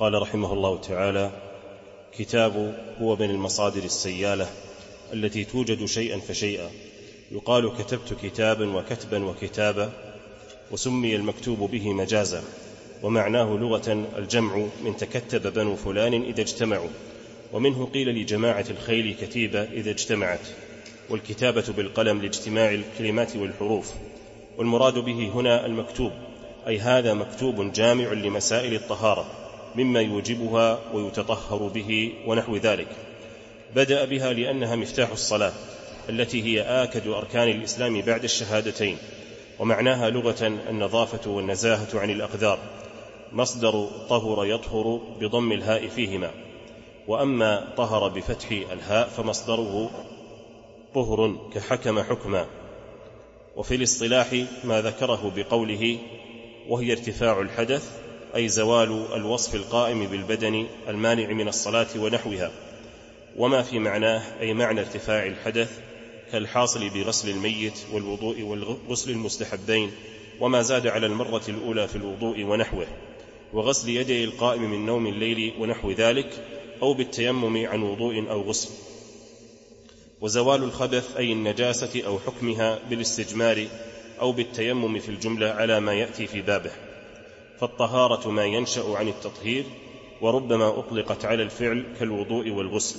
قال رحمه الله تعالى: كتاب هو من المصادر السيالة التي توجد شيئا فشيئا، يقال كتبت كتابا وكتبا وكتابا، وسمي المكتوب به مجازا، ومعناه لغة الجمع من تكتب بنو فلان إذا اجتمعوا، ومنه قيل لجماعة الخيل كتيبة إذا اجتمعت، والكتابة بالقلم لاجتماع الكلمات والحروف، والمراد به هنا المكتوب، أي هذا مكتوب جامع لمسائل الطهارة مما يوجبها ويتطهر به ونحو ذلك. بدأ بها لأنها مفتاح الصلاة التي هي آكد أركان الإسلام بعد الشهادتين، ومعناها لغة النظافة والنزاهة عن الأقذار، مصدر طهر يطهر بضم الهاء فيهما، وأما طهر بفتح الهاء فمصدره طهر كحكم حكما. وفي الاصطلاح ما ذكره بقوله وهي ارتفاع الحدث، أي زوال الوصف القائم بالبدن المانع من الصلاة ونحوها، وما في معناه أي معنى ارتفاع الحدث كالحاصل بغسل الميت والوضوء والغسل المستحبين، وما زاد على المرة الأولى في الوضوء ونحوه، وغسل يدي القائم من نوم الليل ونحو ذلك، أو بالتيمم عن وضوء أو غسل. وزوال الخبث أي النجاسة أو حكمها بالاستجمار أو بالتيمم في الجملة على ما يأتي في بابه. فالطهارة ما ينشأ عن التطهير، وربما أطلقت على الفعل كالوضوء والغسل.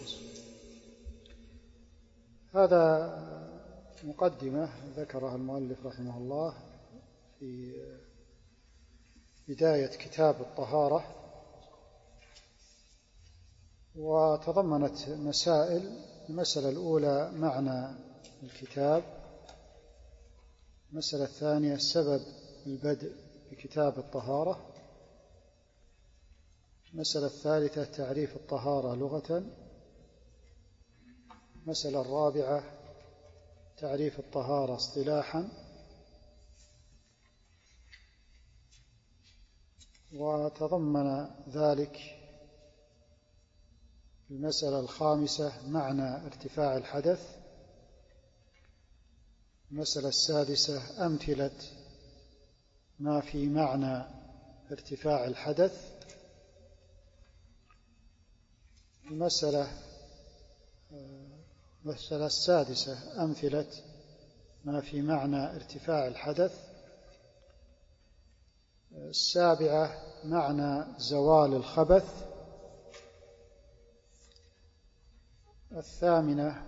هذا مقدمة ذكرها المؤلف رحمه الله في بداية كتاب الطهارة، وتضمنت مسائل. المسألة الأولى معنى الكتاب، المسألة الثانية سبب البدء بكتاب الطهارة، المسألة الثالثة تعريف الطهارة لغة، المسألة الرابعة تعريف الطهارة اصطلاحا، وتضمن ذلك المسألة الخامسة معنى ارتفاع الحدث، المسألة السادسة أمثلة ما في معنى ارتفاع الحدث، المسألة السادسة أمثلة ما في معنى ارتفاع الحدث، السابعة معنى زوال الخبث، الثامنة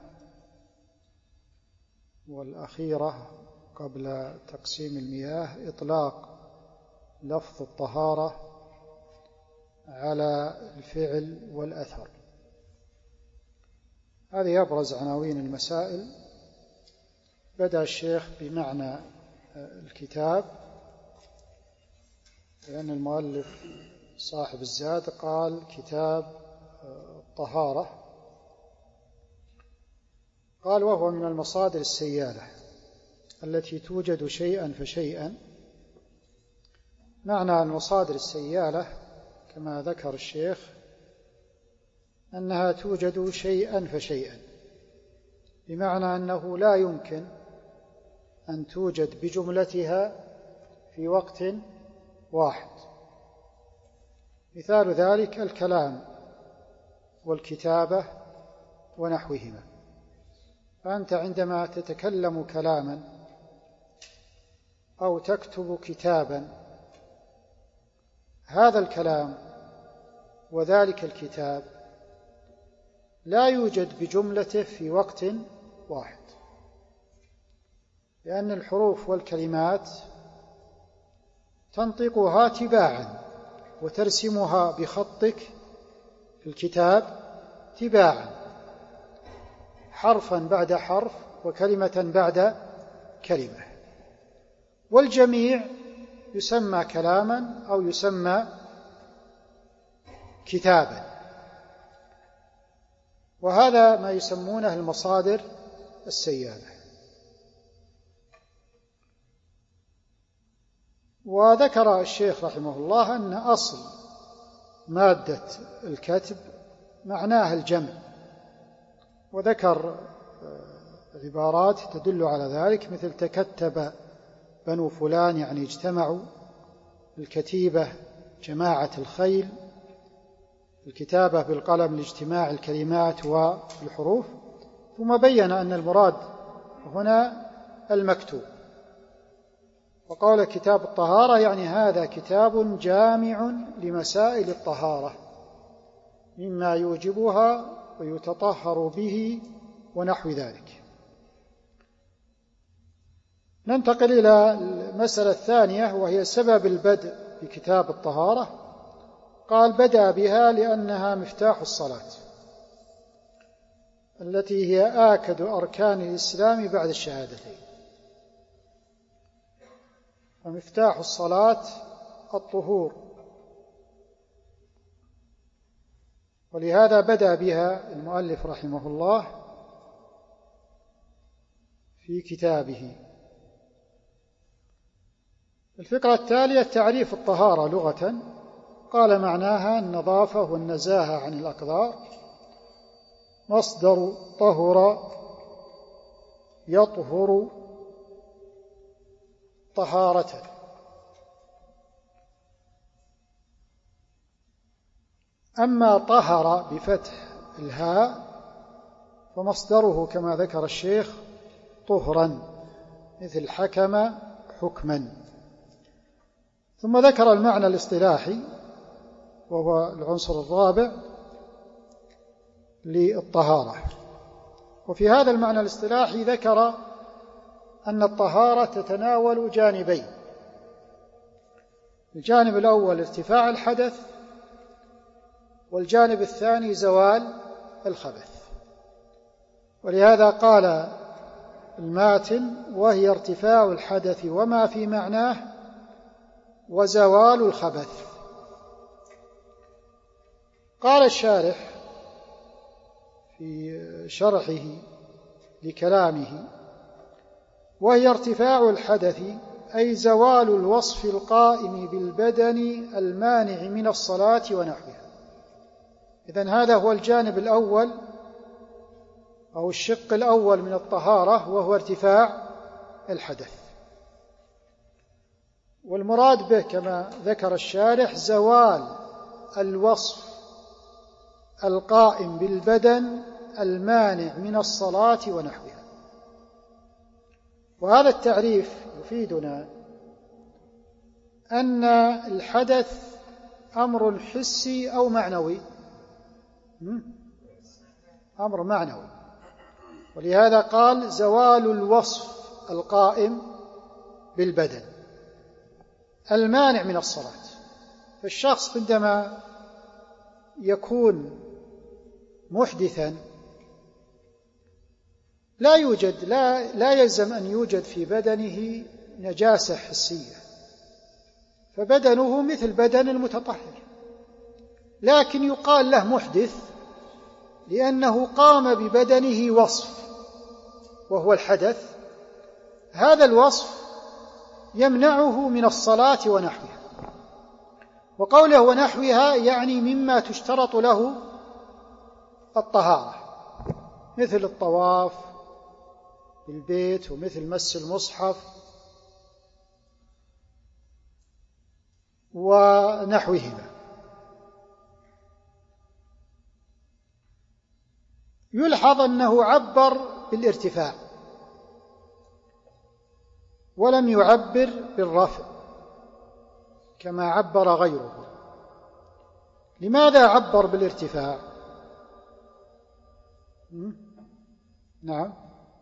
والأخيرة قبل تقسيم المياه إطلاق لفظ الطهارة على الفعل والأثر. هذه أبرز عناوين المسائل. بدأ الشيخ بمعنى الكتاب، لأن المؤلف صاحب الزاد قال كتاب الطهارة، قال وهو من المصادر السيالة التي توجد شيئا فشيئا. معنى المصادر السيالة كما ذكر الشيخ أنها توجد شيئا فشيئا، بمعنى أنه لا يمكن أن توجد بجملتها في وقت واحد. مثال ذلك الكلام والكتابة ونحوهما. فأنت عندما تتكلم كلاما أو تكتب كتابا، هذا الكلام وذلك الكتاب لا يوجد بجملته في وقت واحد، لأن الحروف والكلمات تنطقها تباعا وترسمها بخطك في الكتاب تباعا، حرفا بعد حرف وكلمة بعد كلمة، والجميع يسمى كلاما أو يسمى كتابا. وهذا ما يسمونه المصادر السيالة. وذكر الشيخ رحمه الله أن أصل مادة الكتب معناها الجمع، وذكر عبارات تدل على ذلك، مثل تكتب بنو فلان يعني اجتمعوا، الكتيبة جماعة الخيل الكتابة بالقلم لاجتماع الكلمات والحروف، ثم بين أن المراد هنا المكتوب، وقال كتاب الطهارة يعني هذا كتاب جامع لمسائل الطهارة مما يوجبها ويتطهر به ونحو ذلك. ننتقل إلى المسألة الثانية، وهي سبب البدء بكتاب الطهارة. قال بدأ بها لأنها مفتاح الصلاة التي هي آكد أركان الإسلام بعد الشهادتين، ومفتاح الصلاة الطهور، ولهذا بدأ بها المؤلف رحمه الله في كتابه. الفقرة التالية تعريف الطهارة لغة. قال معناها النظافة والنزاهة عن الأقذار، مصدر طهر يطهر طهارة. أما طهر بفتح الهاء فمصدره كما ذكر الشيخ طهرا، مثل حكم حكما. ثم ذكر المعنى الاصطلاحي وهو العنصر الرابع للطهارة. وفي هذا المعنى الاصطلاحي ذكر أن الطهارة تتناول جانبين: الجانب الأول ارتفاع الحدث، والجانب الثاني زوال الخبث. ولهذا قال الماتن: وهي ارتفاع الحدث وما في معناه وزوال الخبث. قال الشارح في شرحه لكلامه: وهي ارتفاع الحدث أي زوال الوصف القائم بالبدن المانع من الصلاة ونحوها. إذن هذا هو الجانب الأول أو الشق الأول من الطهارة، وهو ارتفاع الحدث. والمراد به كما ذكر الشارح زوال الوصف القائم بالبدن المانع من الصلاة ونحوها. وهذا التعريف يفيدنا أن الحدث أمر حسي أو معنوي، أمر معنوي، ولهذا قال زوال الوصف القائم بالبدن المانع من الصلاة. فالشخص عندما يكون محدثا لا يلزم أن يوجد في بدنه نجاسة حسية، فبدنه مثل بدن المتطهر، لكن يقال له محدث لأنه قام ببدنه وصف وهو الحدث. هذا الوصف يمنعه من الصلاة ونحوها. وقوله ونحوها يعني مما تشترط له الطهارة، مثل الطواف بالبيت، ومثل مس المصحف ونحوهما. يلحظ أنه عبر بالارتفاع ولم يعبر بالرفع كما عبر غيره. لماذا عبر بالارتفاع؟ نعم،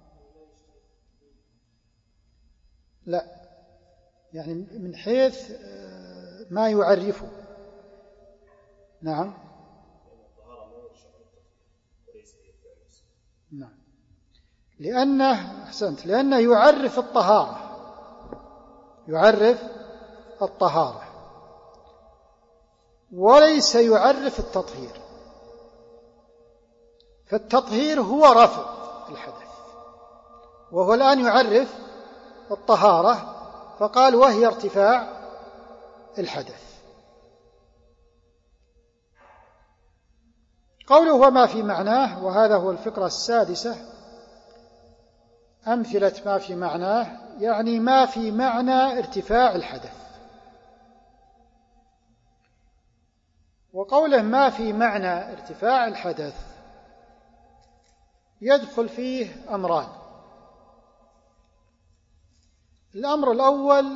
لا، يعني من حيث ما يعرفه. نعم، نعم، لأنه يعرف الطهارة، يعرف الطهارة وليس يعرف التطهير. فالتطهير هو رفع الحدث، وهو الآن يعرف الطهارة، فقال وهي ارتفاع الحدث. قوله وما في معناه، وهذا هو الفقرة السادسة. أمثلة ما في معناه يعني ما في معنى ارتفاع الحدث. وقوله ما في معنى ارتفاع الحدث يدخل فيه أمران. الأمر الأول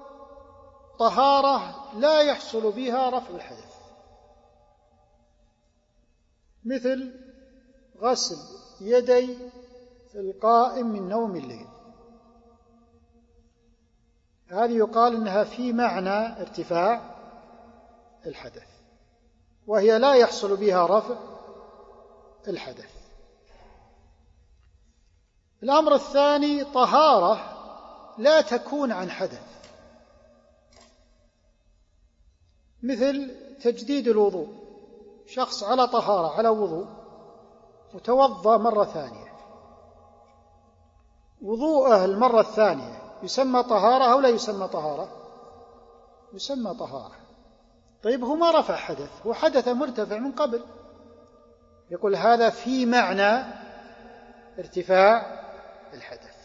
طهارة لا يحصل بها رفع الحدث، مثل غسل يدي القائم من نوم الليل، هذه يقال إنها في معنى ارتفاع الحدث، وهي لا يحصل بها رفع الحدث. الأمر الثاني طهارة لا تكون عن حدث، مثل تجديد الوضوء، شخص على طهارة على وضوء وتوضأ مرة ثانية، وضوءه المرة الثانية يسمى طهارة أو لا يسمى طهارة؟ يسمى طهارة. طيب هو ما رفع حدث، هو حدث مرتفع من قبل، يقول هذا في معنى ارتفاع الحدث.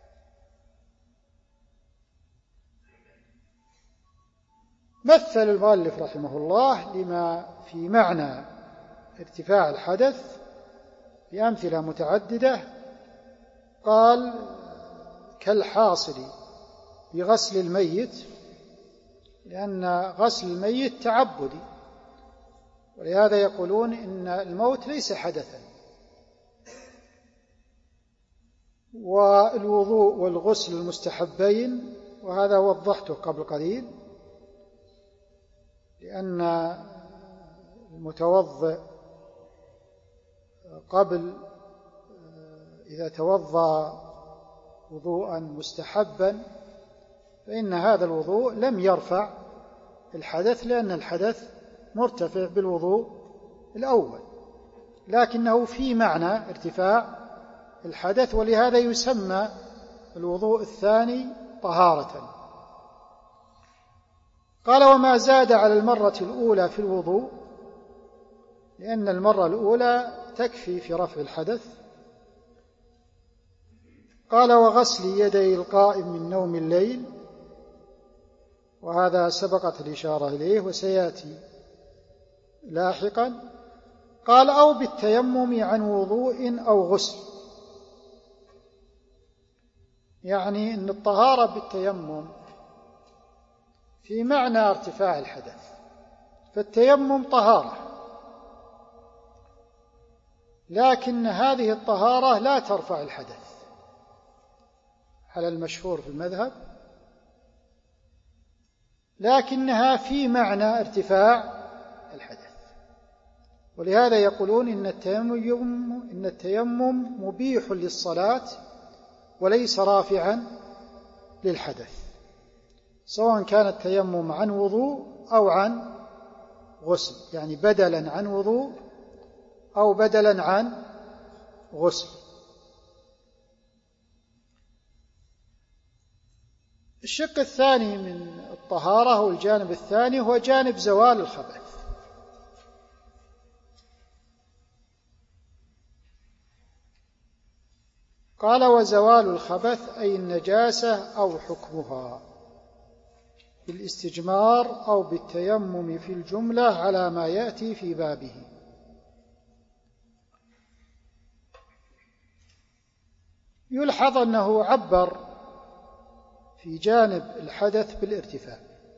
مثل المؤلف رحمه الله لما في معنى ارتفاع الحدث بأمثلة متعددة، قال كالحاصل بغسل الميت، لأن غسل الميت تعبدي، ولهذا يقولون إن الموت ليس حدثا، والوضوء والغسل المستحبين، وهذا وضحته قبل قليل، لأن المتوضئ قبل إذا توضأ وضوءا مستحبا فإن هذا الوضوء لم يرفع الحدث، لأن الحدث مرتفع بالوضوء الأول، لكنه في معنى ارتفاع الحدث، ولهذا يسمى الوضوء الثاني طهارة. قال وما زاد على المرة الأولى في الوضوء، لأن المرة الأولى تكفي في رفع الحدث. قال وغسل يدي القائم من نوم الليل، وهذا سبقت الإشارة إليه وسيأتي لاحقا. قال أو بالتيمم عن وضوء أو غسل، يعني أن الطهارة بالتيمم في معنى ارتفاع الحدث، فالتيمم طهارة، لكن هذه الطهارة لا ترفع الحدث على المشهور في المذهب، لكنها في معنى ارتفاع الحدث، ولهذا يقولون إن التيمم مبيح للصلاة وليس رافعا للحدث، سواء كان التيمم عن وضوء أو عن غسل، يعني بدلا عن وضوء أو بدلا عن غسل. الشق الثاني من الطهارة والجانب الثاني هو جانب زوال الخبث. قال وزوال الخبث أي النجاسة أو حكمها بالاستجمار أو بالتيمم في الجملة على ما يأتي في بابه. يلحظ أنه عبر في جانب الحدث بالارتفاع،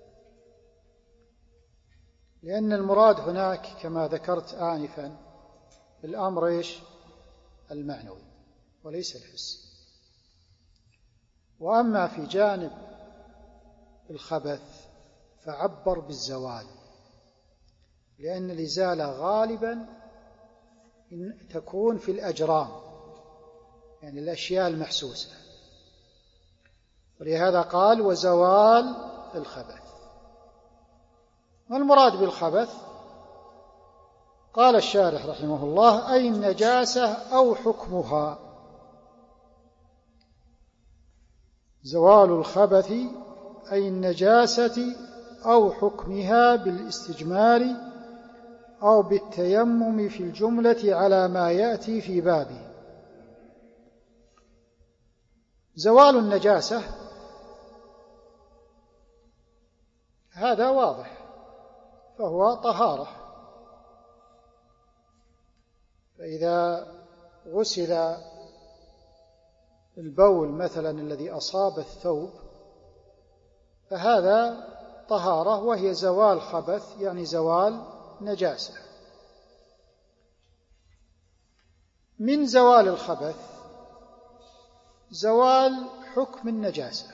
لأن المراد هناك كما ذكرت آنفا الأمر المعنوي وليس الحسي. وأما في جانب الخبث فعبر بالزوال، لأن الإزالة غالبا تكون في الأجرام، يعني الأشياء المحسوسة، ولهذا قال وزوال الخبث. ما المراد بالخبث؟ قال الشارح رحمه الله أي النجاسة أو حكمها. زوال الخبث أي النجاسة أو حكمها بالاستجمار أو بالتيمم في الجملة على ما يأتي في بابه. زوال النجاسة هذا واضح، فهو طهارة فإذا غسل البول مثلا الذي أصاب الثوب فهذا طهارة، وهي زوال خبث يعني زوال نجاسة. من زوال الخبث زوال حكم النجاسة،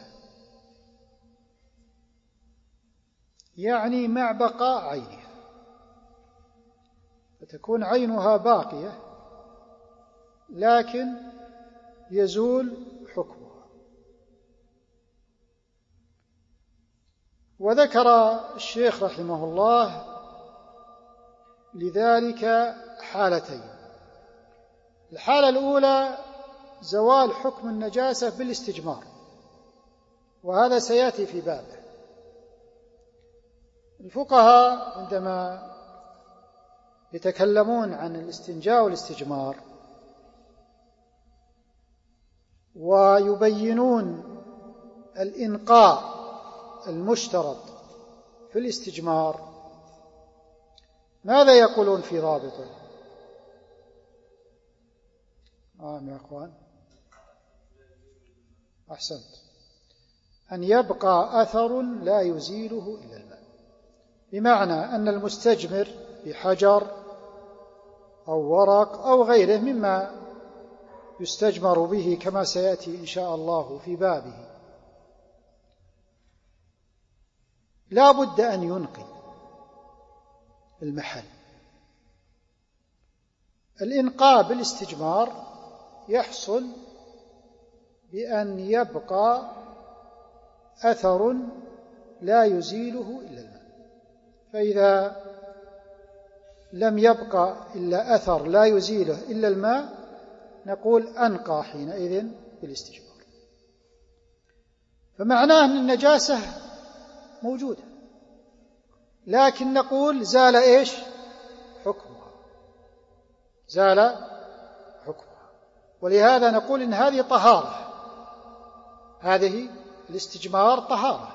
يعني مع بقاء عينها، فتكون عينها باقية لكن يزول حكمها. وذكر الشيخ رحمه الله لذلك حالتين. الحالة الأولى زوال حكم النجاسة بالاستجمار، وهذا سيأتي في بابه. الفقهاء عندما يتكلمون عن الاستنجاء والاستجمار ويبينون الإنقاء المشترط في الاستجمار، ماذا يقولون في ضابطه؟ يا أخوان أحسنت، أن يبقى أثر لا يزيله إلا الماء، بمعنى أن المستجمر بحجر أو ورق أو غيره مما يستجمر به كما سيأتي إن شاء الله في بابه، لا بد أن ينقي المحل. الإنقاء بالاستجمار يحصل بأن يبقى أثر لا يزيله إلا الماء، فإذا لم يبقى إلا أثر لا يزيله إلا الماء نقول أنقى حينئذ بالاستجمار. فمعناه أن النجاسة موجودة، لكن نقول زال إيش؟ حكمها، زال حكمها. ولهذا نقول إن هذه طهارة، هذه الاستجمار طهارة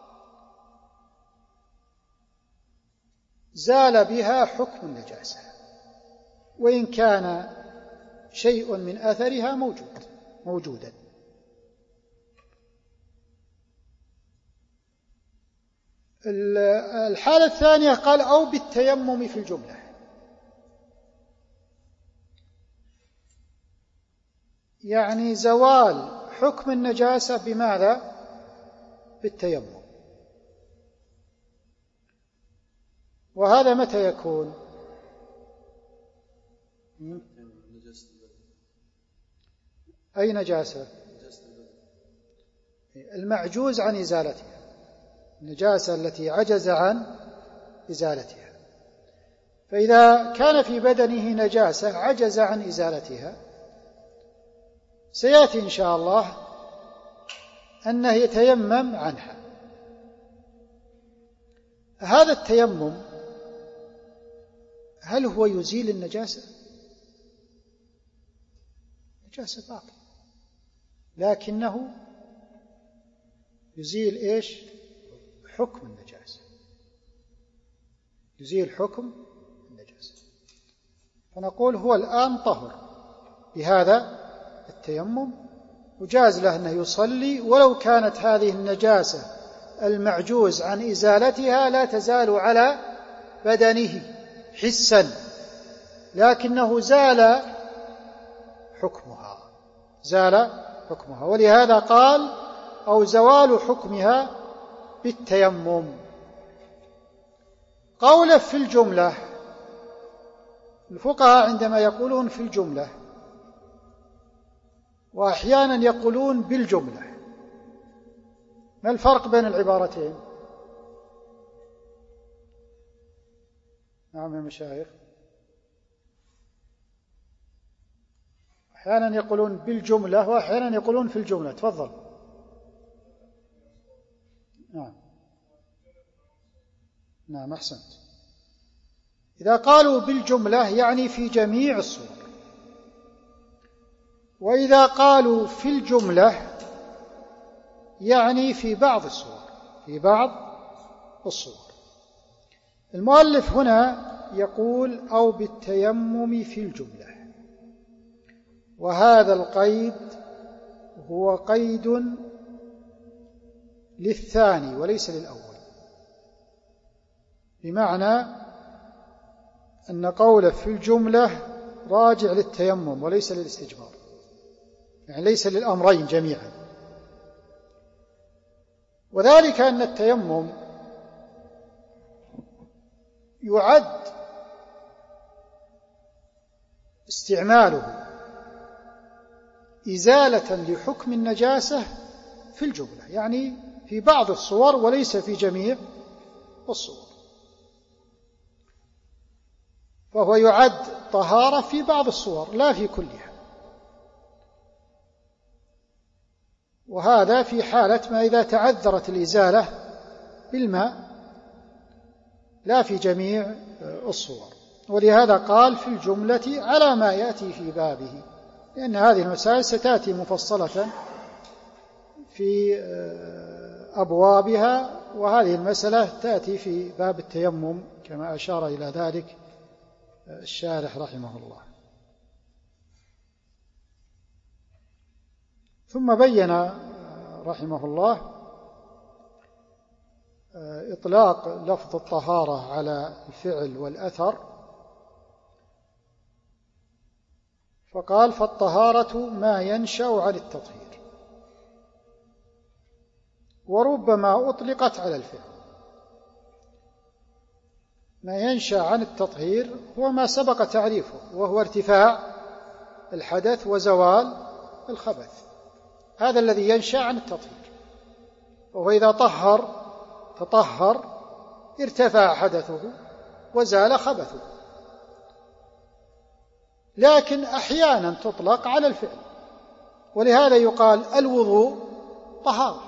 زال بها حكم النجاسة، وإن كان شيء من أثرها موجودا. الحالة الثانية قال أو بالتيمم في الجملة، يعني زوال حكم النجاسة بماذا؟ بالتيمم. وهذا متى يكون؟ أي نجاسة؟ المعجوز عن إزالتها، النجاسة التي عجز عن إزالتها. فإذا كان في بدنه نجاسة عجز عن إزالتها سيأتي إن شاء الله أنه يتيمم عنها. هذا التيمم هل هو يزيل النجاسة؟ نجاسة باقية، لكنه يزيل إيش؟ حكم النجاسة، يزيل حكم النجاسة. فنقول هو الآن طهر بهذا التيمم، وجاز له أنه يصلي ولو كانت هذه النجاسة المعجوز عن إزالتها لا تزال على بدنه حسا، لكنه زال حكمها، زال حكمها. ولهذا قال أو زوال حكمها بالتيمم. قوله في الجملة، الفقهاء عندما يقولون في الجملة وأحيانا يقولون بالجملة، ما الفرق بين العبارتين؟ نعم يا مشايخ، أحيانا يقولون بالجملة وأحيانا يقولون في الجملة. تفضل. نعم أحسنت. إذا قالوا بالجملة يعني في جميع الصور، وإذا قالوا في الجملة يعني في بعض الصور، في بعض الصور. المؤلف هنا يقول أو بالتيمم في الجملة، وهذا القيد هو قيد للثاني وليس للأول، بمعنى أن قوله في الجملة راجع للتيمم وليس للاستجمار، يعني ليس للأمرين جميعا. وذلك أن التيمم يعد استعماله إزالة لحكم النجاسة في الجملة، يعني في بعض الصور وليس في جميع الصور، فهو يعد طهارة في بعض الصور لا في كلها، وهذا في حالة ما إذا تعذرت الإزالة بالماء لا في جميع الصور. ولهذا قال في الجملة على ما يأتي في بابه، لأن هذه المسائل ستأتي مفصلة في أبوابها، وهذه المسألة تأتي في باب التيمم كما أشار إلى ذلك الشارح رحمه الله. ثم بين رحمه الله إطلاق لفظ الطهارة على الفعل والأثر، فقال فالطهارة ما ينشأ عن التطهير، وربما أطلقت على الفعل. ما ينشأ عن التطهير هو ما سبق تعريفه، وهو ارتفاع الحدث وزوال الخبث، هذا الذي ينشأ عن التطهير. وهو إذا تطهر ارتفع حدثه وزال خبثه. لكن أحيانا تطلق على الفعل، ولهذا يقال الوضوء طهارة،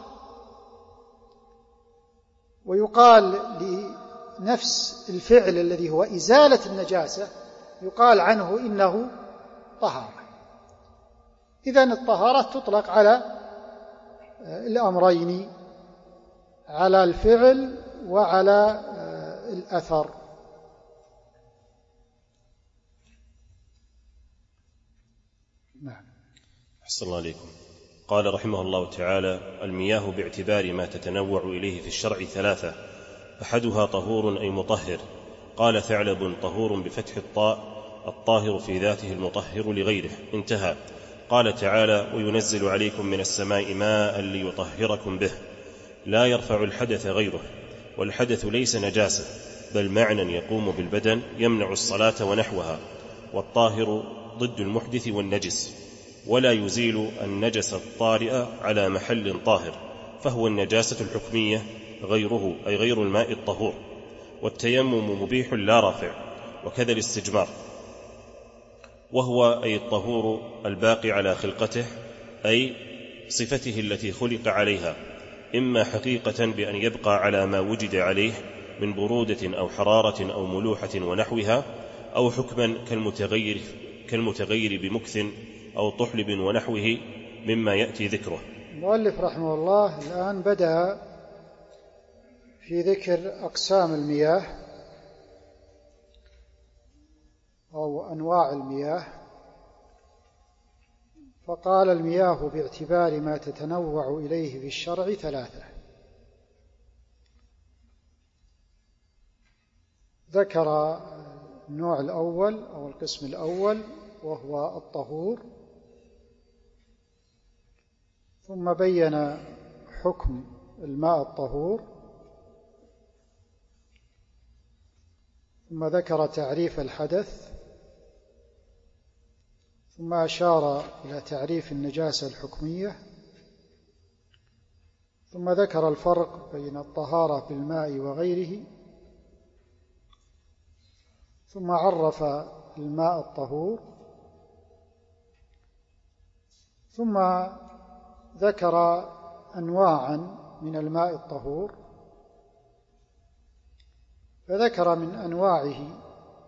ويقال لنفس الفعل الذي هو إزالة النجاسة يقال عنه إنه طهارة. إذن الطهارة تطلق على الأمرين، على الفعل وعلى الأثر. نعم. أحسن الله عليكم. قال رحمه الله تعالى: المياه باعتبار ما تتنوع إليه في الشرع ثلاثة، أحدها طهور أي مطهر. قال ثعلب: طهور بفتح الطاء، الطاهر في ذاته المطهر لغيره. انتهى. قال تعالى: وينزل عليكم من السماء ماء ليطهركم به. لا يرفع الحدث غيره، والحدث ليس نجاسة بل معنى يقوم بالبدن يمنع الصلاة ونحوها، والطاهر ضد المحدث والنجس، ولا يزيل النجس الطارئ على محل طاهر، فهو النجاسة الحكمية غيره أي غير الماء الطهور. والتيمم مبيح لا رافع، وكذا الاستجمار، وهو أي الطهور الباقي على خلقته أي صفته التي خلق عليها، إما حقيقة بأن يبقى على ما وجد عليه من برودة أو حرارة أو ملوحة ونحوها، أو حكما كالمتغير بمكث أو طحلب ونحوه مما يأتي ذكره. المؤلف رحمه الله الآن بدأ في ذكر أقسام المياه أو أنواع المياه، فقال المياه باعتبار ما تتنوع إليه في الشرع ثلاثة. ذكر النوع الأول أو القسم الأول وهو الطهور، ثم بين حكم الماء الطهور، ثم ذكر تعريف الحدث، ثم أشار إلى تعريف النجاسة الحكمية، ثم ذكر الفرق بين الطهارة بالماء وغيره، ثم عرف الماء الطهور، ثم ذكر أنواعا من الماء الطهور، فذكر من أنواعه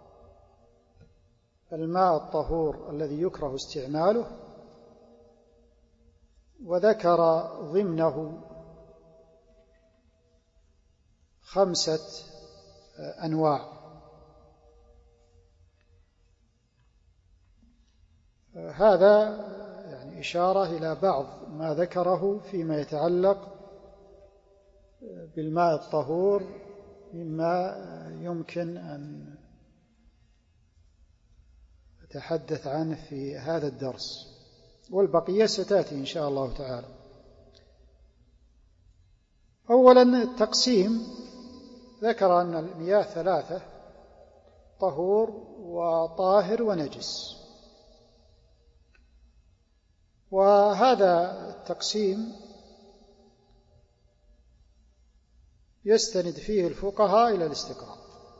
الماء الطهور الذي يكره استعماله، وذكر ضمنه 5 أنواع. هذا يعني إشارة إلى بعض ما ذكره فيما يتعلق بالماء الطهور مما يمكن أن أتحدث عنه في هذا الدرس، والبقية ستأتي إن شاء الله تعالى. أولا التقسيم، ذكر أن المياه ثلاثة: طهور وطاهر ونجس. وهذا التقسيم يستند فيه الفقهاء إلى الاستقراء،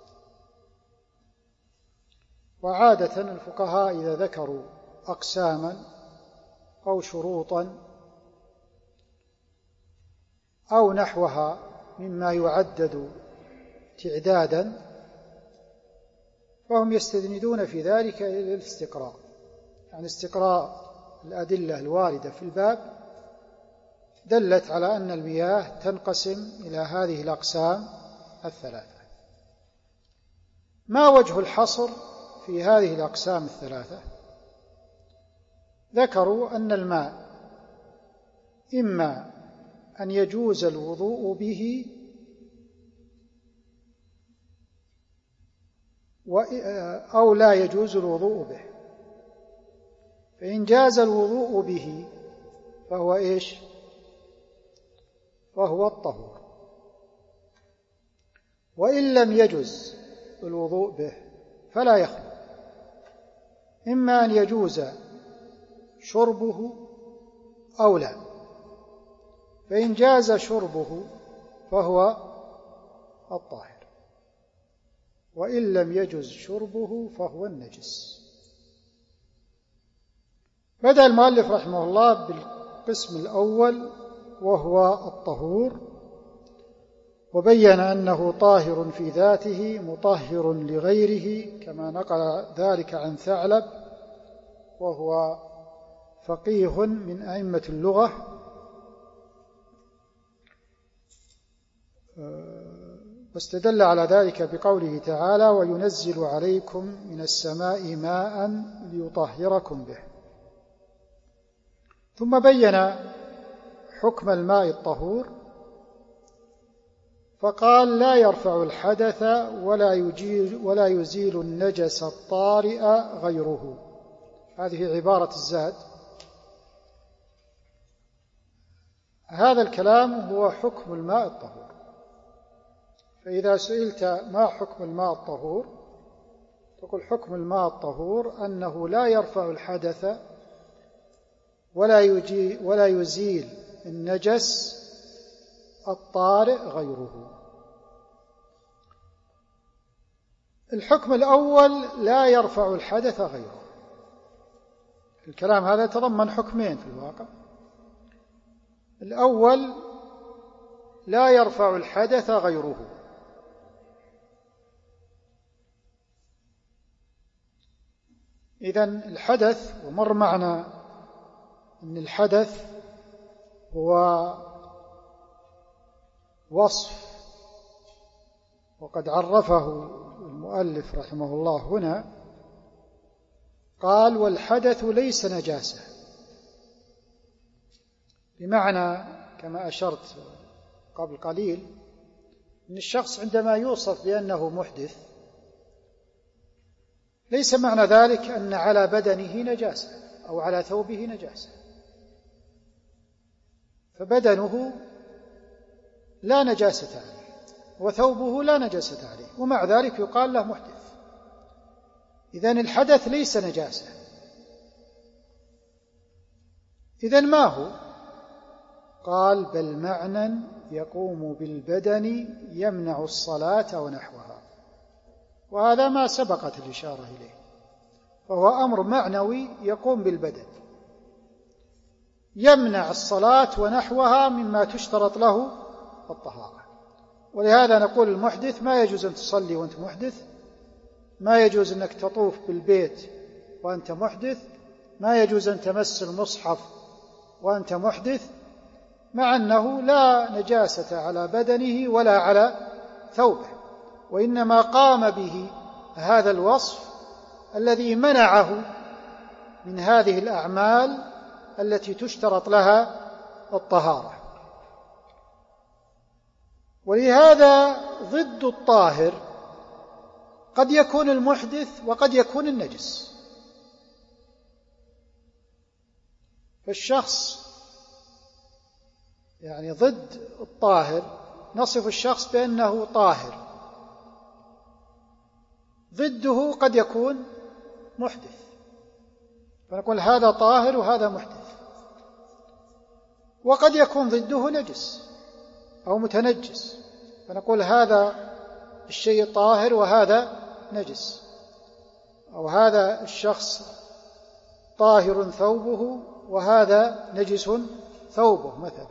وعادة الفقهاء إذا ذكروا أقساما أو شروطا أو نحوها مما يعدد تعدادا فهم يستندون في ذلك إلى الاستقراء، يعني استقراء الأدلة الواردة في الباب دلت على أن المياه تنقسم إلى هذه الأقسام الثلاثة. ما وجه الحصر في هذه الأقسام الثلاثة؟ ذكروا أن الماء إما أن يجوز الوضوء به أو لا يجوز الوضوء به. فإن جاز الوضوء به فهو إيش؟ فهو الطهور. وإن لم يجوز الوضوء به فلا يخلو، إما أن يجوز شربه أو لا. فإن جاز شربه فهو الطاهر، وإن لم يجوز شربه فهو النجس. بدأ المؤلف رحمه الله بالقسم الأول وهو الطهور، وبين أنه طاهر في ذاته مطهر لغيره، كما نقل ذلك عن ثعلب وهو فقيه من أئمة اللغة، واستدل على ذلك بقوله تعالى: وينزل عليكم من السماء ماء ليطهركم به. ثم بين حكم الماء الطهور فقال: لا يرفع الحدث ولا يزيل النجس الطارئ غيره. هذه عبارة الزاد. هذا الكلام هو حكم الماء الطهور. فإذا سئلت ما حكم الماء الطهور تقول: حكم الماء الطهور أنه لا يرفع الحدث ولا يزيل النجس الطارئ غيره. الحكم الأول لا يرفع الحدث غيره. الكلام هذا تضمن حكمين في الواقع. الأول: لا يرفع الحدث غيره. إذن الحدث، ومر معنا أن الحدث هو وصف، وقد عرفه المؤلف رحمه الله هنا، قال: والحدث ليس نجاسة، بمعنى كما أشرت قبل قليل أن الشخص عندما يوصف بأنه محدث ليس معنى ذلك أن على بدنه نجاسة أو على ثوبه نجاسة، فبدنه لا نجاسة عليه وثوبه لا نجاسة عليه، ومع ذلك يقال له محدث. إذن الحدث ليس نجاسة. إذن ما هو؟ قال: بل معنى يقوم بالبدن يمنع الصلاة ونحوها. وهذا ما سبقت الإشارة إليه، فهو أمر معنوي يقوم بالبدن يمنع الصلاة ونحوها مما تشترط له الطهارة. ولهذا نقول المحدث ما يجوز أن تصلي وأنت محدث، ما يجوز أنك تطوف بالبيت وأنت محدث، ما يجوز أن تمس المصحف وأنت محدث، مع أنه لا نجاسة على بدنه ولا على ثوبه، وإنما قام به هذا الوصف الذي منعه من هذه الأعمال التي تشترط لها الطهارة. ولهذا ضد الطاهر قد يكون المحدث وقد يكون النجس. فالشخص يعني ضد الطاهر نصف الشخص بأنه طاهر، ضده قد يكون محدث، فنقول هذا طاهر وهذا محدث. وقد يكون ضده نجس أو متنجس، فنقول هذا الشيء طاهر وهذا نجس، أو هذا الشخص طاهر ثوبه وهذا نجس ثوبه مثلا.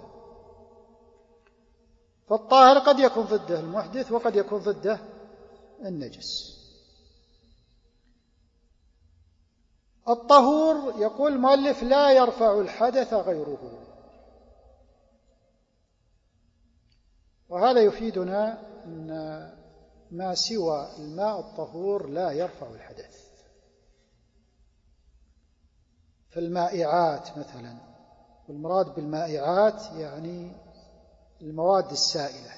فالطاهر قد يكون ضده المحدث وقد يكون ضده النجس. الطهور يقول المؤلف لا يرفع الحدث غيره، وهذا يفيدنا أن ما سوى الماء الطهور لا يرفع الحدث. فالمائعات مثلا، والمراد بالمائعات يعني المواد السائلة،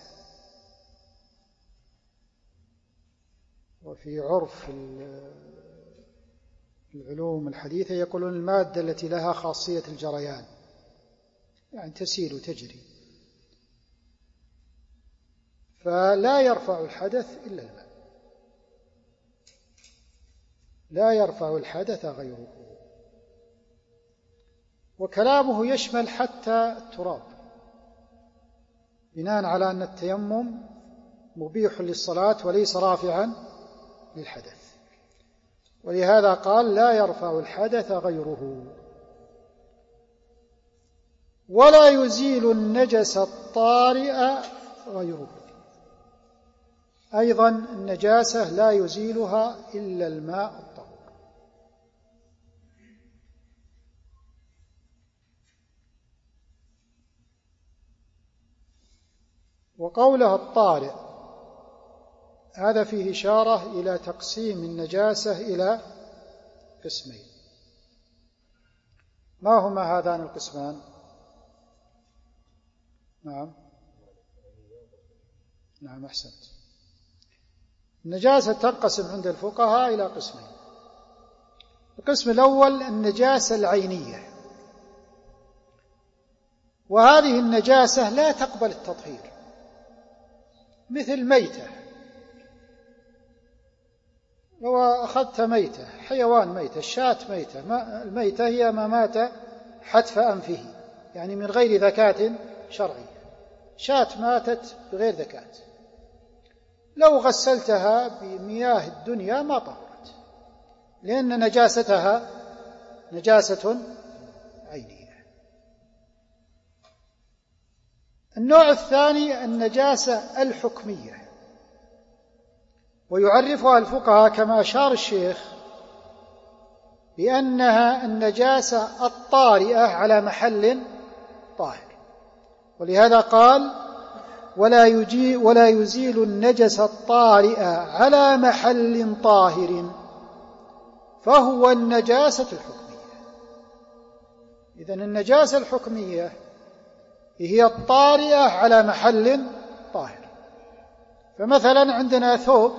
وفي عرف العلوم الحديثة يقولون المادة التي لها خاصية الجريان، يعني تسيل وتجري، فلا يرفع الحدث إلا الماء، لا يرفع الحدث غيره. وكلامه يشمل حتى التراب، بناء على أن التيمم مبيح للصلاة وليس رافعا للحدث، ولهذا قال لا يرفع الحدث غيره. ولا يزيل النجس الطارئ غيره، أيضا النجاسة لا يزيلها إلا الماء الطهور. وقوله الطارئ هذا فيه إشارة إلى تقسيم النجاسة إلى قسمين. ما هما هذان القسمان؟ نعم أحسنت. النجاسة تنقسم عند الفقهاء إلى قسمين. القسم الأول النجاسة العينية، وهذه النجاسة لا تقبل التطهير، مثل ميتة. لو أخذت ميتة، حيوان ميتة، الشاة ميتة، الميتة هي ما مات حتف أنفه، يعني من غير ذكاة شرعية، شاة ماتت بغير ذكاة، لو غسلتها بمياه الدنيا ما طهرت، لأن نجاستها نجاسة عينية. النوع الثاني النجاسة الحكمية، ويعرفها الفقهاء كما أشار الشيخ بأنها النجاسة الطارئة على محل طاهر، ولهذا قال ولا يزيل النجس الطارئ على محل طاهر فهو النجاسة الحكمية. إذن النجاسة الحكمية هي الطارئة على محل طاهر. فمثلا عندنا ثوب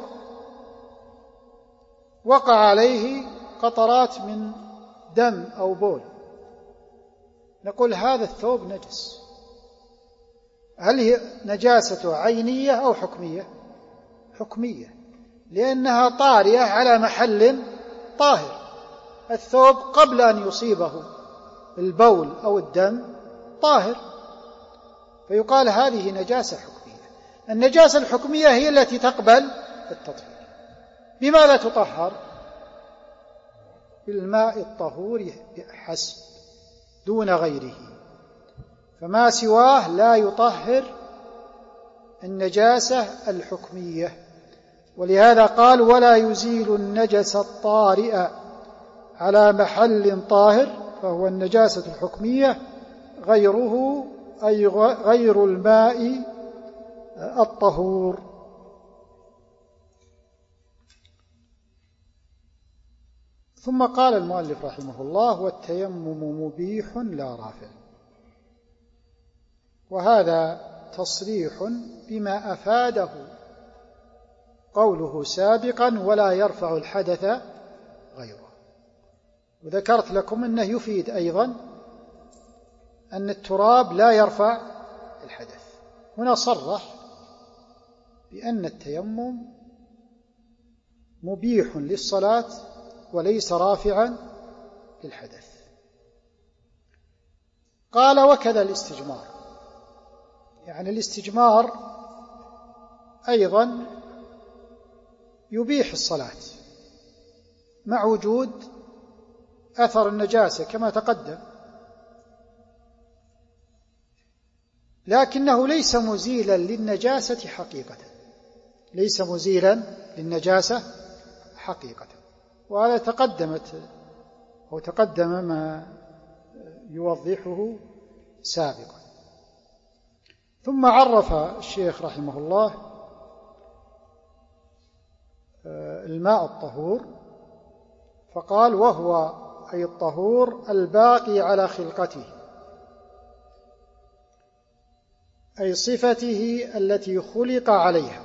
وقع عليه قطرات من دم أو بول، نقول هذا الثوب نجس. هل هي نجاسة عينية أو حكمية؟ حكمية، لأنها طارئة على محل طاهر. الثوب قبل أن يصيبه البول أو الدم طاهر، فيقال هذه نجاسة حكمية. النجاسة الحكمية هي التي تقبل التطهير. بماذا تطهر؟ بالماء الطهور حسب دون غيره، فما سواه لا يطهر النجاسة الحكمية. ولهذا قال ولا يزيل النجس الطارئ على محل طاهر فهو النجاسة الحكمية غيره، أي غير الماء الطهور. ثم قال المؤلف رحمه الله: والتيمم مبيح لا رافع. وهذا تصريح بما أفاده قوله سابقا: ولا يرفع الحدث غيره. وذكرت لكم أنه يفيد أيضا أن التراب لا يرفع الحدث. هنا صرح بأن التيمم مبيح للصلاة وليس رافعا للحدث. قال: وكذا الاستجمار. يعني الاستجمار أيضا يبيح الصلاة مع وجود أثر النجاسة كما تقدم، لكنه ليس مزيلا للنجاسة حقيقة، ليس مزيلا للنجاسة حقيقة. وهذا تقدم ما يوضحه سابقا. ثم عرف الشيخ رحمه الله الماء الطهور فقال: وهو أي الطهور الباقي على خلقته، أي صفته التي خلق عليها.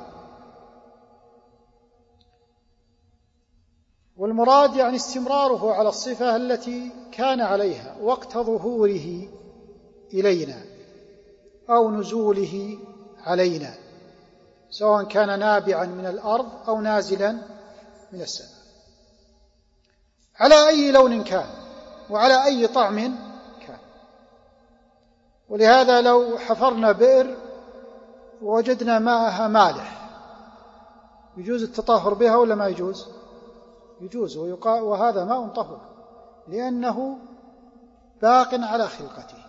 والمراد يعني استمراره على الصفة التي كان عليها وقت ظهوره إلينا أو نزوله علينا، سواء كان نابعا من الأرض أو نازلا من السماء، على أي لون كان وعلى أي طعم كان. ولهذا لو حفرنا بئر ووجدنا ماءها مالح يجوز التطهر بها ولا ما يجوز؟ يجوز، وهذا ماء طهور لأنه باق على خلقته،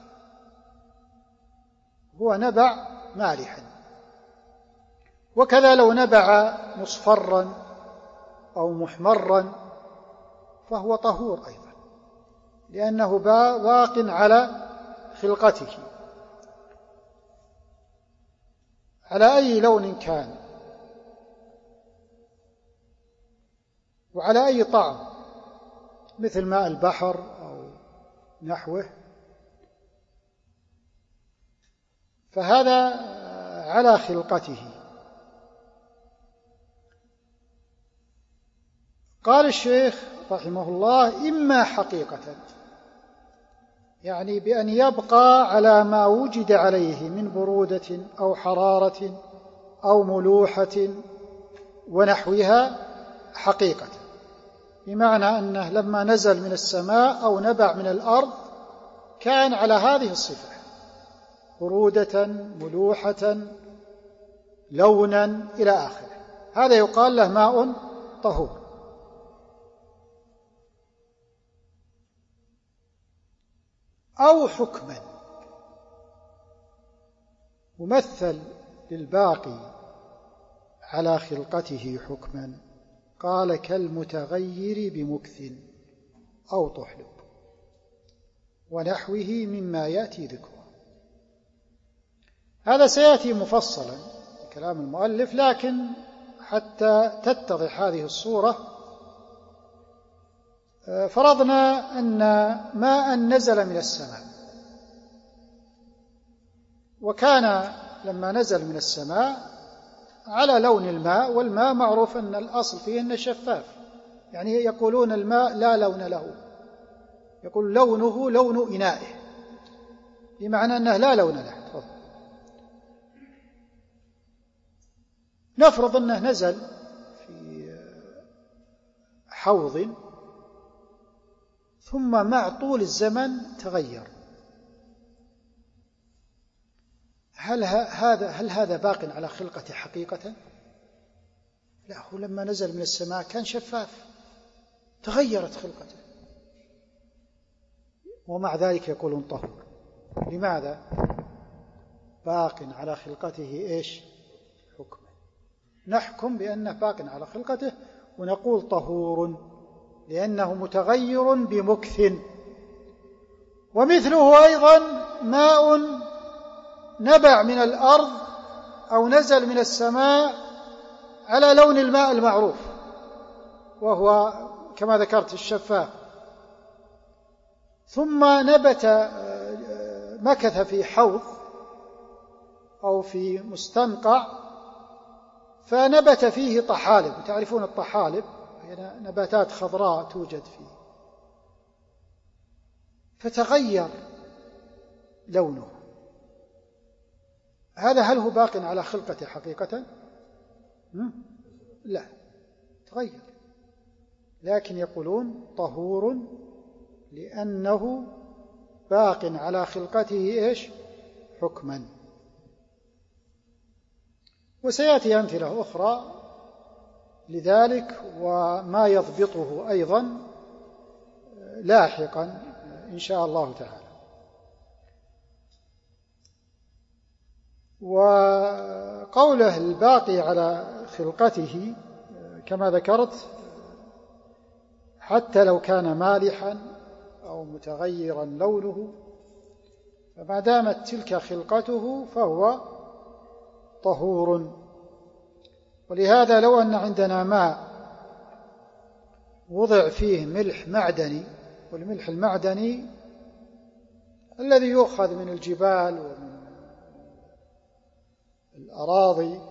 هو نبع مالحا. وكذا لو نبع مصفرا أو محمرا فهو طهور أيضا لأنه باق على خلقته على أي لون كان وعلى أي طعم، مثل ماء البحر أو نحوه، فهذا على خلقته. قال الشيخ رحمه الله: إما حقيقة، يعني بأن يبقى على ما وجد عليه من برودة أو حرارة أو ملوحة ونحوها حقيقة، بمعنى أنه لما نزل من السماء أو نبع من الأرض كان على هذه الصفة: برودة، ملوحة، لونا، إلى آخره. هذا يقال له ماء طهور. أو حكما، ممثل للباقي على خلقته حكما. قال: كالمتغير بمكث أو طحلب ونحوه مما يأتي ذكره. هذا سيأتي مفصلا كلام المؤلف، لكن حتى تتضح هذه الصورة فرضنا أن ماء نزل من السماء، وكان لما نزل من السماء على لون الماء، والماء معروف أن الأصل فيه أنه شفاف، يعني يقولون الماء لا لون له، يقول لونه لون إنائه، بمعنى أنه لا لون له. نفرض أنه نزل في حوض ثم مع طول الزمن تغير، هل هذا باق على خلقته حقيقة؟ لا، هو لما نزل من السماء كان شفاف، تغيرت خلقته، ومع ذلك يقولون طهور. لماذا؟ باق على خلقته إيش؟ حكم. نحكم بأنه باق على خلقته ونقول طهور لأنه متغير بمكث. ومثله أيضا ماء نبع من الأرض أو نزل من السماء على لون الماء المعروف، وهو كما ذكرت الشفاف، ثم مكث في حوض أو في مستنقع فنبت فيه طحالب، تعرفون الطحالب يعني نباتات خضراء توجد فيه، فتغير لونه. هل هو باق على خلقته حقيقة؟ لا، تغير، لكن يقولون طهور لأنه باق على خلقته حكما. وسيأتي أمثلة أخرى لذلك وما يضبطه أيضا لاحقا إن شاء الله تعالى. وقوله الباقي على خلقته كما ذكرت حتى لو كان مالحا أو متغيرا لونه، فما دامت تلك خلقته فهو طهور. ولهذا لو أن عندنا ماء وضع فيه ملح معدني، والملح المعدني الذي يؤخذ من الجبال ومن الأراضي،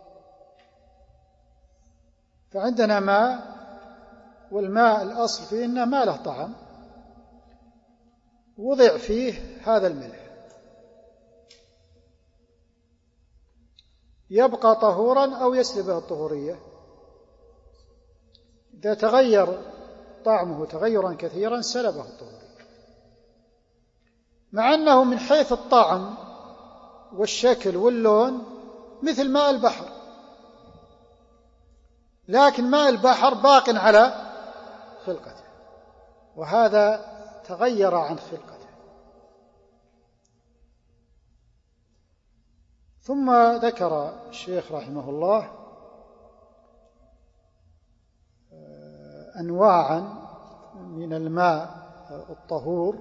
فعندنا ماء والماء الأصل فيه إنه ما له طعم، وضع فيه هذا الملح، يبقى طهورا أو يسلبه الطهورية؟ إذا تغير طعمه تغيرا كثيرا سلبه الطهورية، مع أنه من حيث الطعم والشكل واللون مثل ماء البحر، لكن ماء البحر باق على خلقته، وهذا تغير عن خلقته. ثم ذكر الشيخ رحمه الله أنواعا من الماء الطهور،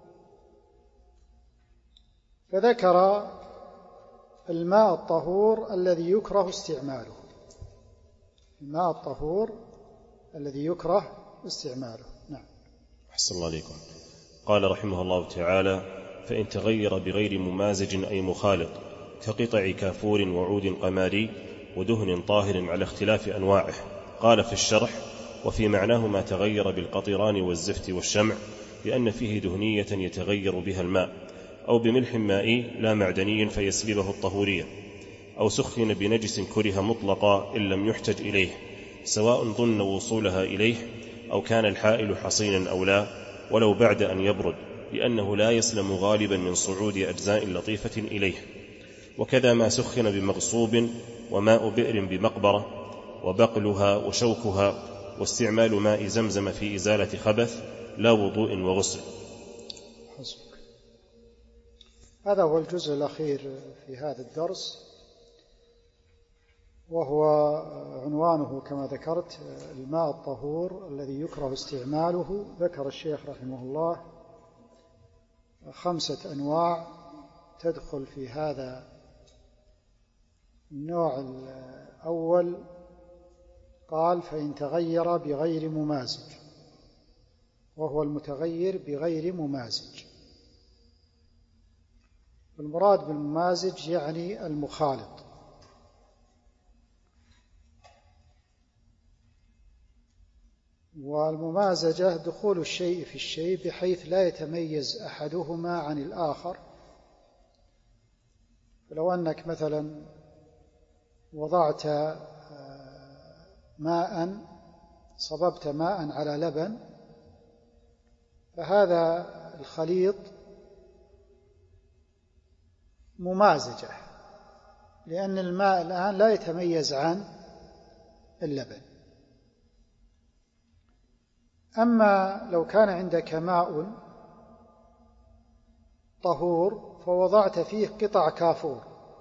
فذكر الماء الطهور الذي يكره استعماله، الماء الطهور الذي يكره استعماله. نعم. أحسن الله عليكم. قال رحمه الله تعالى: فإن تغير بغير ممازج أي مخالط كقطع كافور وعود قماري ودهن طاهر على اختلاف أنواعه. قال في الشرح: وفي معناه ما تغير بالقطران والزفت والشمع، لأن فيه دهنية يتغير بها الماء، أو بملح مائي لا معدني فيسلبه الطهورية، أو سخن بنجس كره مطلقا إن لم يحتج إليه، سواء ظن وصولها إليه أو كان الحائل حصينا أو لا، ولو بعد أن يبرد، لأنه لا يسلم غالبا من صعود أجزاء لطيفة إليه. وكذا ما سخن بمغصوب وماء بئر بمقبرة وبقلها وشوكها، واستعمال ماء زمزم في إزالة خبث لا وضوء وغسل. حسبك. هذا هو الجزء الأخير في هذا الدرس، وهو عنوانه كما ذكرت الماء الطهور الذي يكره استعماله. ذكر الشيخ رحمه الله 5 أنواع تدخل في هذا النوع الأول. قال: فإن تغير بغير ممازج، وهو المتغير بغير ممازج. والمراد بالممازج يعني المخالط، والممازجة دخول الشيء في الشيء بحيث لا يتميز أحدهما عن الآخر. فلو أنك مثلا وضعت ماء، صببت ماء على لبن، فهذا الخليط ممازجة، لأن الماء الآن لا يتميز عن اللبن. أما لو كان عندك ماء طهور فوضعت فيه قطع كافور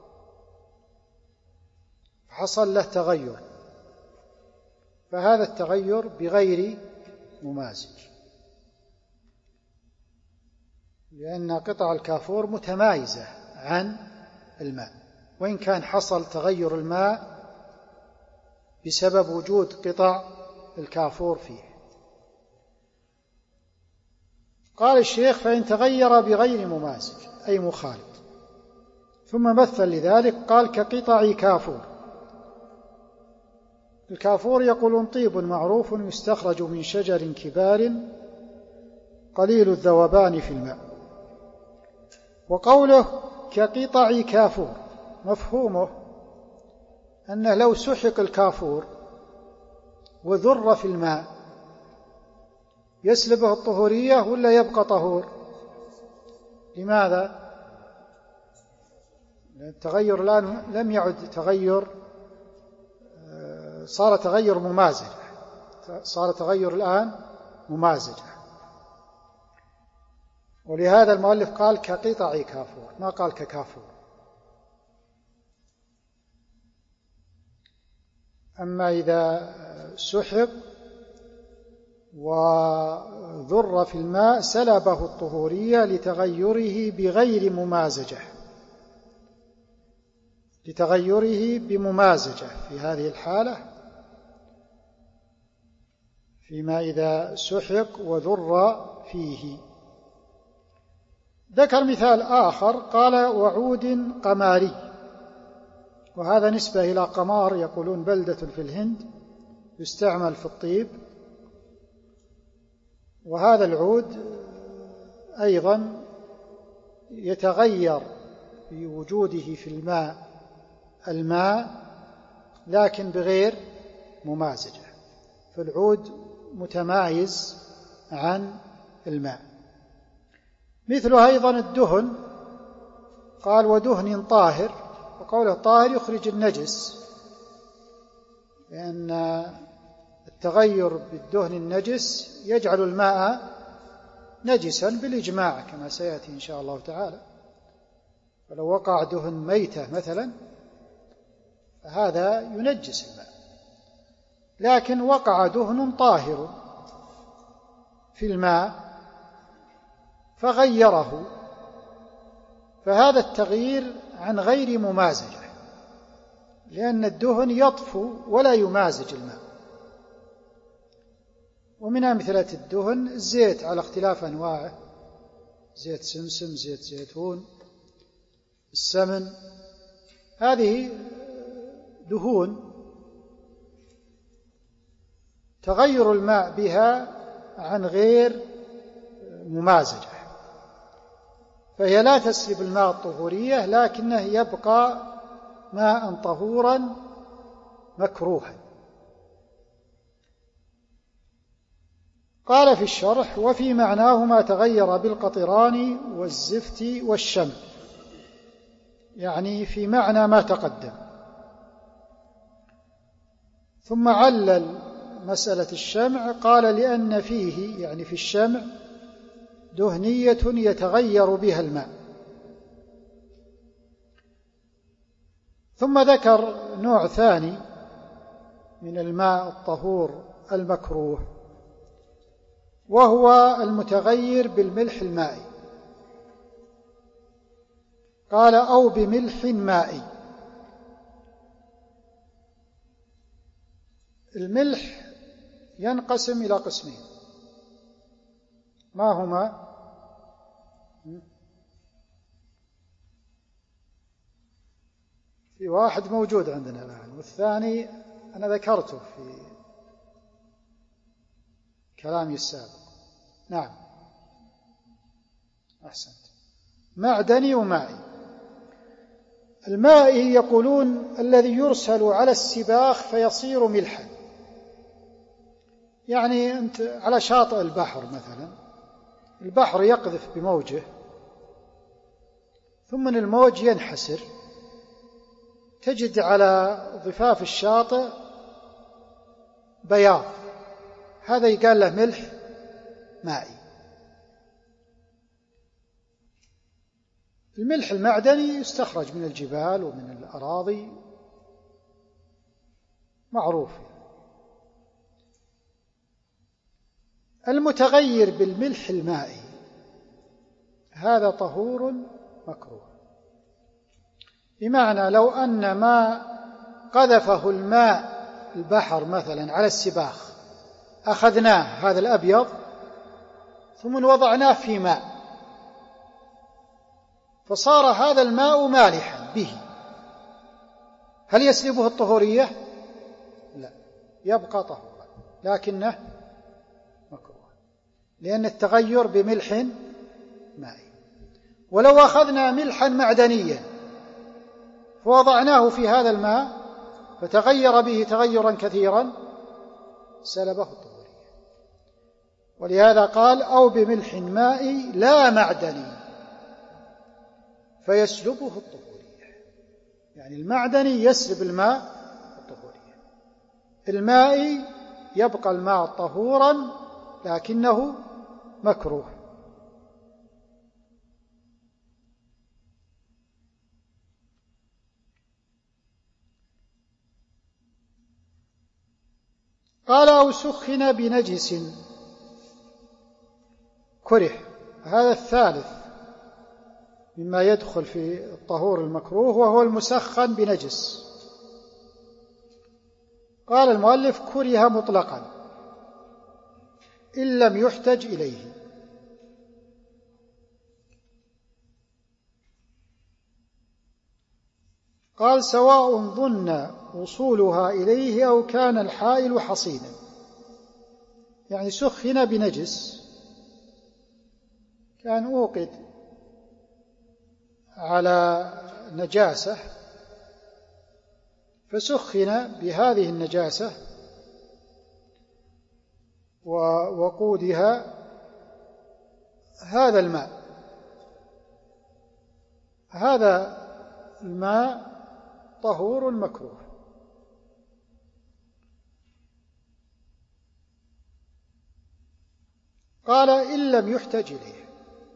فحصل له تغير، فهذا التغير بغير ممازج، لأن قطع الكافور متمايزة عن الماء، وإن كان حصل تغير الماء بسبب وجود قطع الكافور فيه. قال الشيخ: فإن تغير بغير ممازج أي مخالط. ثم مثل لذلك قال: كقطع كافور. الكافور يقولون طيب معروف يستخرج من شجر كبار قليل الذوبان في الماء. وقوله كقطع كافور مفهومه أنه لو سحق الكافور وذر في الماء يسلبه الطهورية ولا يبقى طهور؟ لماذا؟ التغير الآن لم يعد تغير، صار تغير ممازج، صار تغير الآن ممازجة. ولهذا المؤلف قال كقطع كافور، ما قال ككافور. أما إذا سحق وذر في الماء سلبه الطهورية لتغيره بغير ممازجة، لتغيره بممازجة في هذه الحالة، فيما إذا سحق وذر فيه. ذكر مثال آخر قال: وعود قماري، وهذا نسبة إلى قمار، يقولون بلدة في الهند يستعمل في الطيب. وهذا العود أيضا يتغير بوجوده في الماء لكن بغير ممازجة، فالعود متمايز عن الماء. مثله أيضا الدهن، قال: ودهن طاهر، وقوله طاهر يخرج النجس، لأن التغير بالدهن النجس يجعل الماء نجسا بالإجماع كما سيأتي إن شاء الله تعالى. فلو وقع دهن ميتة مثلا فهذا ينجس الماء، لكن وقع دهن طاهر في الماء فغيره، فهذا التغيير عن غير ممازجة، لأن الدهن يطفو ولا يمازج الماء. ومن أمثلة الدهن الزيت على اختلاف أنواعه، زيت سمسم، زيت زيتون، السمن، هذه دهون تغير الماء بها عن غير ممازجة، فهي لا تسلب الماء الطهورية، لكنه يبقى ماء طهورا مكروها. قال في الشرح: وفي معناه ما تغير بالقطران والزفت والشمع، يعني في معنى ما تقدم. ثم علل مسألة الشمع، قال: لأن فيه، يعني في الشمع، دهنية يتغير بها الماء. ثم ذكر نوع ثاني من الماء الطهور المكروه، وهو المتغير بالملح المائي. قال: أو بملح مائي. الملح ينقسم إلى قسمين، ما هما؟ في واحد موجود عندنا الآن، والثاني أنا ذكرته في كلامي السابق. نعم، أحسنت. معدني ومائي. المائي يقولون الذي يرسل على السباخ فيصير ملحا، يعني أنت على شاطئ البحر مثلا، البحر يقذف بموجه، ثم الموج ينحسر، تجد على ضفاف الشاطئ بياض، هذا يقال له ملح مائي. الملح المعدني يستخرج من الجبال ومن الأراضي، معروف. المتغير بالملح المائي هذا طهور مكروه، بمعنى لو أن ما قذفه الماء البحر مثلا على السباخ أخذناه، هذا الأبيض ثم وضعناه في ماء فصار هذا الماء مالحا به، هل يسلبه الطهورية؟ لا، يبقى طهورا لكنه مكروه، لأن التغير بملح مائي. ولو أخذنا ملحا معدنيا فوضعناه في هذا الماء فتغير به تغيرا كثيرا سلبه الطهورية. ولهذا قال أو بملح مائي لا معدني فيسلبه الطهورية، يعني المعدني يسلب الماء الطهورية، المائي يبقى الماء طهورا لكنه مكروه. قال أو سخن بنجس كره، هذا الثالث مما يدخل في الطهور المكروه، وهو المسخن بنجس. قال المؤلف كره مطلقا إن لم يحتج إليه. قال سواء ظن وصولها إليه أو كان الحائل حصينا، يعني سخن بنجس، كان أوقد على نجاسة فسخن بهذه النجاسة ووقودها هذا الماء، هذا الماء طهور مكروه. قال إن لم يحتج إليه،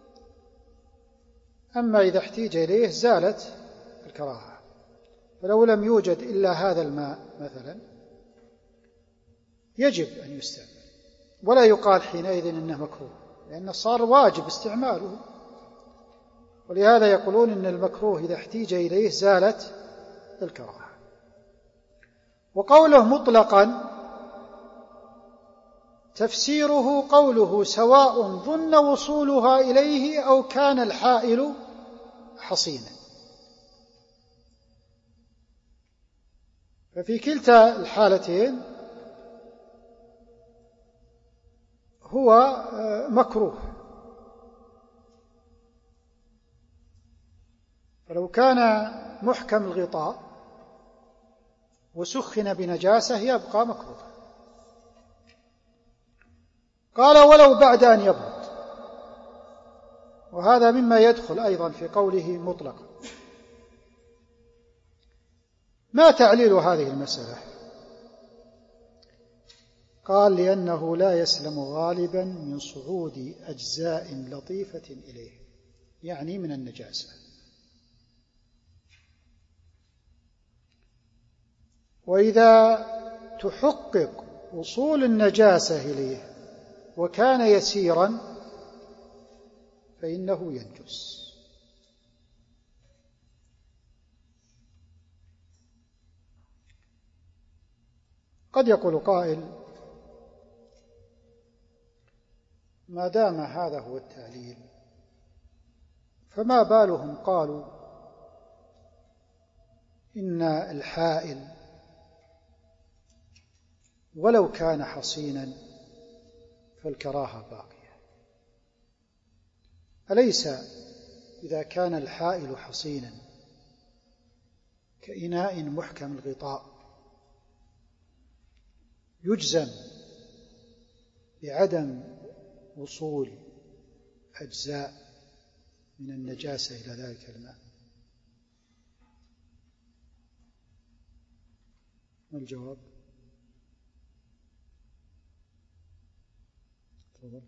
أما إذا احتيج إليه زالت الكراهة. فلو لم يوجد إلا هذا الماء مثلا يجب أن يستعمل، ولا يقال حينئذ إنه مكروه، لأنه صار واجب استعماله. ولهذا يقولون إن المكروه إذا احتيج إليه زالت الكراهة. وقوله مطلقا تفسيره قوله سواء ظن وصولها إليه أو كان الحائل حصينا، ففي كلتا الحالتين هو مكروه. فلو كان محكم الغطاء وسخن بنجاسة يبقى مكروه. قال ولو بعد أن يبرد، وهذا مما يدخل أيضا في قوله مطلقا. ما تعليل هذه المسألة؟ قال لأنه لا يسلم غالبا من صعود أجزاء لطيفة إليه، يعني من النجاسة. وإذا تحقق وصول النجاسة إليه وكان يسيرا فإنه ينجس. قد يقول قائل ما دام هذا هو التعليل فما بالهم قالوا إن الحائل ولو كان حصينا فالكراهة باقية. أليس إذا كان الحائل حصينا كإناء محكم الغطاء يجزم بعدم وصول أجزاء من النجاسة إلى ذلك الماء؟ ما الجواب؟ تفضل.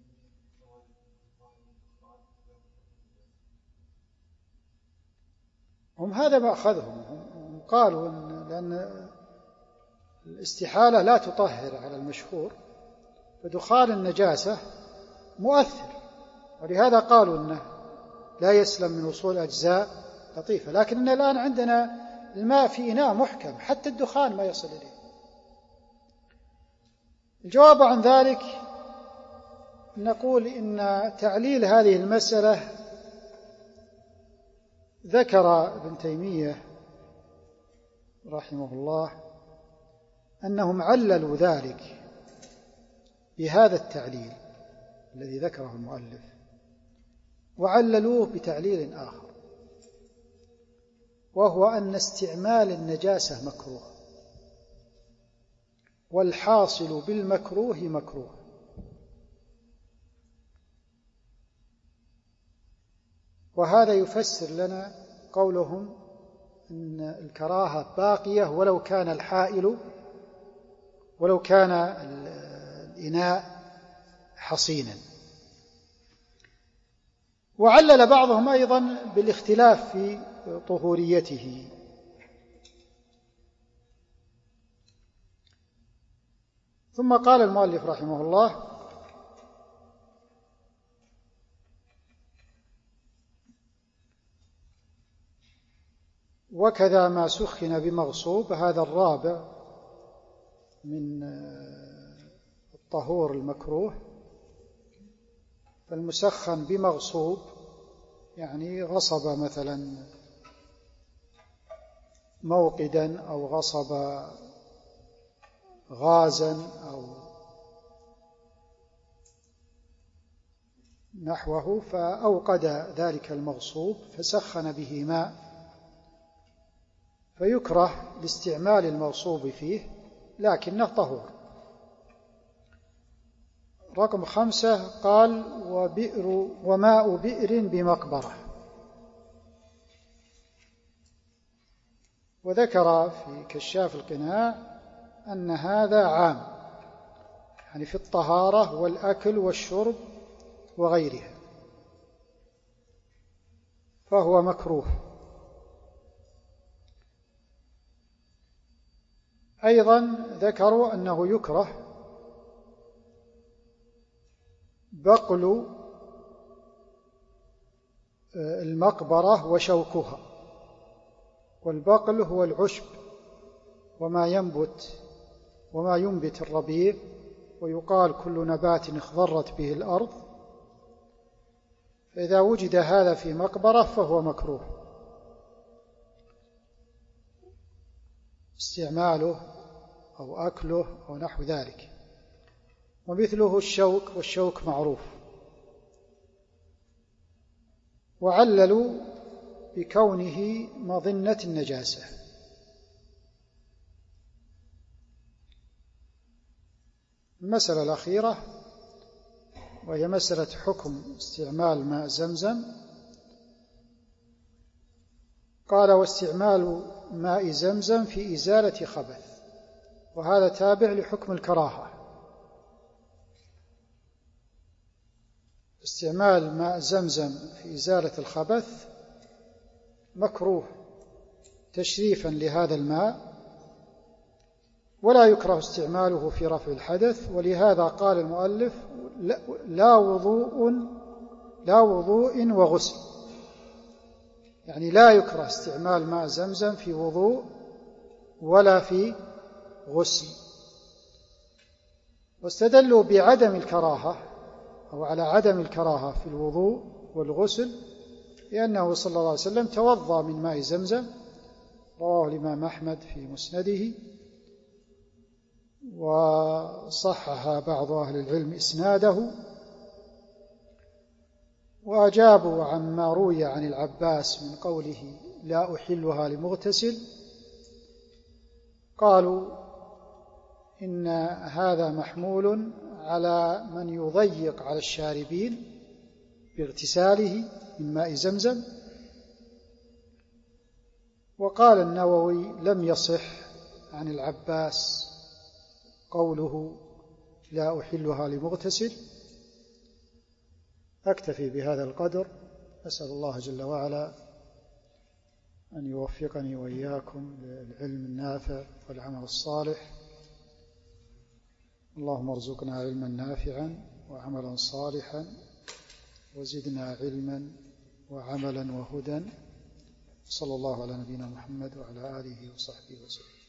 هم هذا ما أخذهم، هم قالوا لأن الاستحالة لا تطهر على المشهور، فدخال النجاسة مؤثر، ولهذا قالوا أنه لا يسلم من وصول أجزاء لطيفة. لكن الآن عندنا الماء في إناء محكم حتى الدخان ما يصل إليه. الجواب عن ذلك نقول إن تعليل هذه المسألة ذكر ابن تيمية رحمه الله أنهم عللوا ذلك بهذا التعليل الذي ذكره المؤلف، وعللوه بتعليل آخر، وهو أن استعمال النجاسة مكروه، والحاصل بالمكروه مكروه. وهذا يفسر لنا قولهم أن الكراهة باقية ولو كان الإناء حصينا. وعلل بعضهم أيضا بالاختلاف في طهوريته. ثم قال المؤلف رحمه الله: وكذا ما سخن بمغصوب، هذا الرابع من الطهور المكروه. فالمسخن بمغصوب يعني غصب مثلا موقدا أو غصب غازا أو نحوه، فأوقد ذلك المغصوب فسخن به ماء، فيكره لاستعمال المغصوب فيه لكنه طهور. رقم 5 قال: وماء بئر بمقبرة. وذكر في كشاف القناع أن هذا عام، يعني في الطهارة والأكل والشرب وغيرها، فهو مكروه. أيضا ذكروا أنه يكره بقل المقبرة وشوكها، والبقل هو العشب وما ينبت الربيع، ويقال كل نبات اخضرت به الأرض، فإذا وجد هذا في مقبرة فهو مكروه استعماله أو أكله أو نحو ذلك. ومثله الشوك، والشوك معروف. وعللوا بكونه مظنة النجاسة. المسألة الأخيرة وهي مسألة حكم استعمال ماء زمزم. قال: واستعمال ماء زمزم في إزالة خبث، وهذا تابع لحكم الكراهة. استعمال ماء زمزم في إزالة الخبث مكروه تشريفا لهذا الماء، ولا يكره استعماله في رفع الحدث. ولهذا قال المؤلف: لا وضوء وغسل، يعني لا يكره استعمال ماء زمزم في وضوء ولا في غسل. واستدلوا بعدم الكراهة أو على عدم الكراهة في الوضوء والغسل لأنه صلى الله عليه وسلم توضأ من ماء زمزم، رواه الإمام أحمد في مسنده، وصحح بعض أهل العلم إسناده. وأجابوا عما روي عن العباس من قوله: لا أحلها لمغتسل. قالوا إن هذا محمول على من يضيق على الشاربين باغتساله من ماء زمزم. وقال النووي: لم يصح عن العباس قوله لا أحلها لمغتسل. أكتفي بهذا القدر. أسأل الله جل وعلا أن يوفقني وإياكم للعلم النافع والعمل الصالح. اللهم ارزقنا علما نافعا وعملا صالحا، وزدنا علما وعملا وهدى. صلى الله على نبينا محمد وعلى آله وصحبه وسلم.